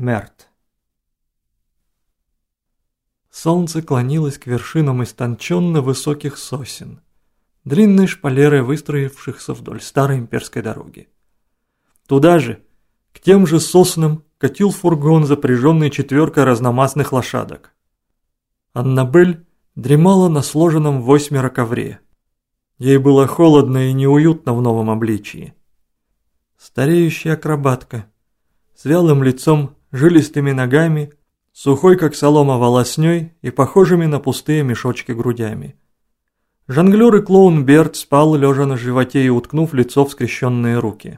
Мерт. Солнце клонилось к вершинам истонченно высоких сосен, длинной шпалерой выстроившихся вдоль старой имперской дороги. Туда же, к тем же соснам, катил фургон, запряженный 4 разномастных лошадок. Аннабель дремала на сложенном 8 ковре. Ей было холодно и неуютно в новом обличии. Стареющая акробатка, с вялым лицом, жилистыми ногами, сухой как солома волосней и похожими на пустые мешочки грудями. Жонглер и клоун Берт спал, лежа на животе и уткнув лицо в скрещенные руки.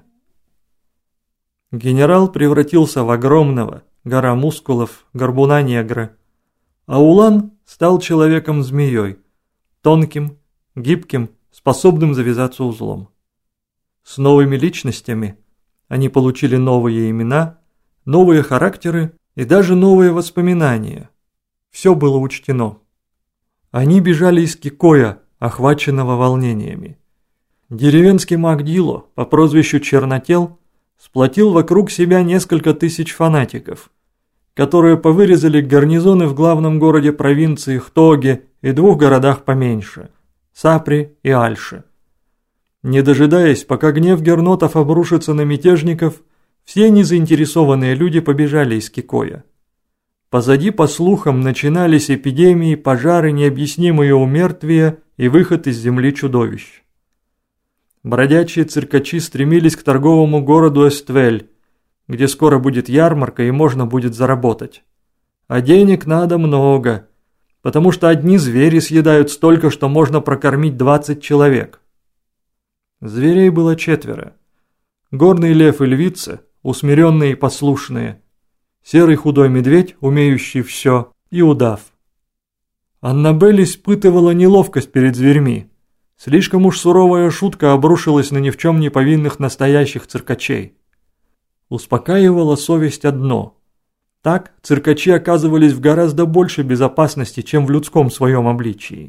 Генерал превратился в огромного, гора мускулов, горбуна-негра, а Улан стал человеком-змеей, тонким, гибким, способным завязаться узлом. С новыми личностями они получили новые имена, новые характеры и даже новые воспоминания. Все было учтено. Они бежали из Кикоя, охваченного волнениями. Деревенский маг Дило по прозвищу Чернотел сплотил вокруг себя несколько тысяч фанатиков, которые повырезали гарнизоны в главном городе провинции Хтоге и 2 городах поменьше – Сапри и Альше. Не дожидаясь, пока гнев гернотов обрушится на мятежников, все незаинтересованные люди побежали из Кикоя. Позади, по слухам, начинались эпидемии, пожары, необъяснимые умертвия и выход из земли чудовищ. Бродячие циркачи стремились к торговому городу Эствель, где скоро будет ярмарка и можно будет заработать. А денег надо много, потому что одни звери съедают столько, что можно прокормить 20 человек. Зверей было 4. Горный лев и львица, усмиренные и послушные, серый худой медведь, умеющий все, и удав. Аннабель испытывала неловкость перед зверьми. Слишком уж суровая шутка обрушилась на ни в чем не повинных настоящих циркачей. Успокаивала совесть одно. Так циркачи оказывались в гораздо большей безопасности, чем в людском своем обличии.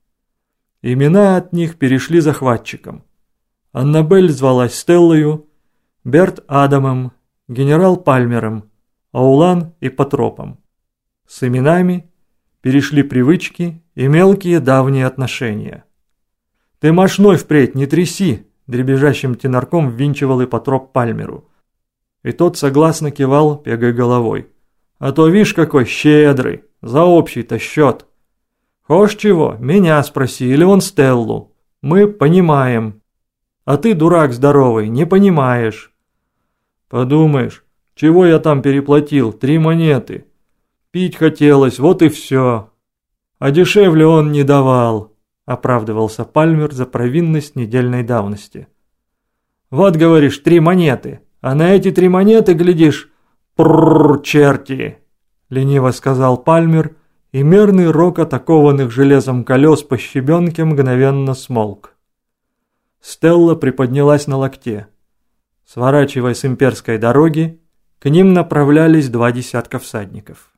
Имена от них перешли захватчикам. Аннабель звалась Стеллою, Берт Адамом, генерал Пальмером, Аулан и Патропом. С именами перешли привычки и мелкие давние отношения. «Ты мошной впредь, не тряси!» – дребезжащим тенорком ввинчивал и Патроп Пальмеру. И тот согласно кивал, пегой головой. «А то, вишь, какой щедрый, за общий-то счет. Хошь чего, меня спроси, или вон Стеллу. Мы понимаем. А ты, дурак здоровый, не понимаешь». «Подумаешь, чего я там переплатил, 3 монеты. Пить хотелось, вот и все. А дешевле он не давал», – оправдывался Пальмер за провинность недельной давности. «Вот, говоришь, 3 монеты, а на эти 3 монеты, глядишь, прррр, черти», – лениво сказал Пальмер, и мерный рокот окованных железом колес по щебенке мгновенно смолк. Стелла приподнялась на локте. Сворачивая с имперской дороги, к ним направлялись 2 десятка всадников.